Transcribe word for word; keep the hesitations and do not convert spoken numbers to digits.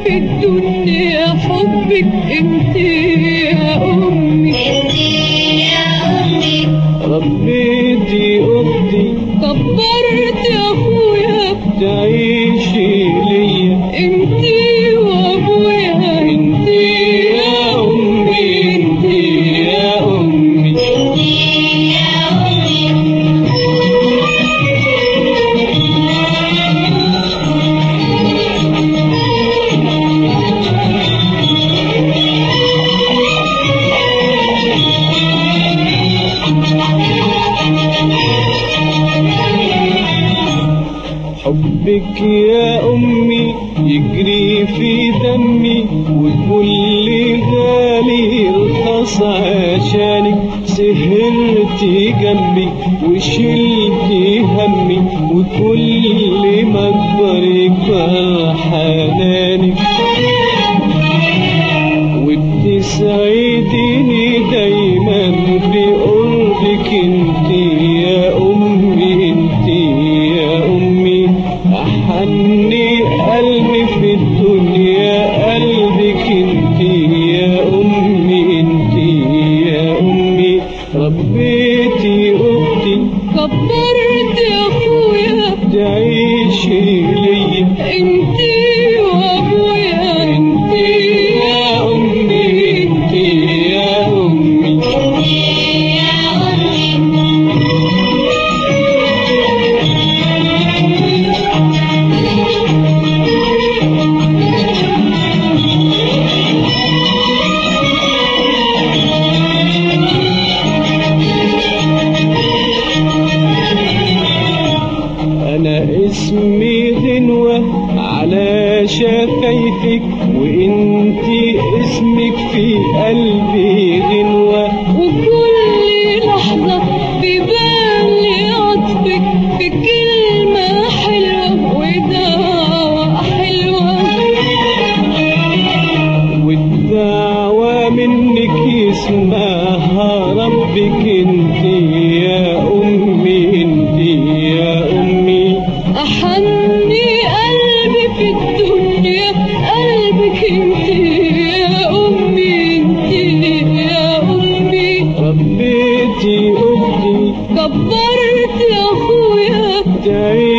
في الدنيا حبك انت يا أمي، ربيتي أختي كبرت أخويا تعيشي ليا انت وأبويا، انت يا أمي، انت يا أمي. حبك يا أمي يجري في دمي، وكل غالي رخص عشانك. سهرتي جنبي وشلتي همي، وكل ما اكبر يكبر حنانك. وبتسعديني دايما بقربك انت يا أمي، انت يا أمي. أحني قلبي في الدنيا قلبك انت يا أمي، انت يا أمي. ربيتي أختي كبرت أخويا تعيشي ليا انت وأبويا، انت يا أمي، انت يا أمي. أنا اسمي غنوة على شفايفك، وإنتي اسمك في قلبي غنوة. وكل لحظة ببالي عطفك بكلمة حلوة ودعوة حلوة. والدعوة منك يسمعها ربك انت يا أمي، انت يا أمي. أحني قلبي في الدنيا قلبك انت يا أمي، انت يا أمي. ربيتي أختي كبرت أخويا تعيشي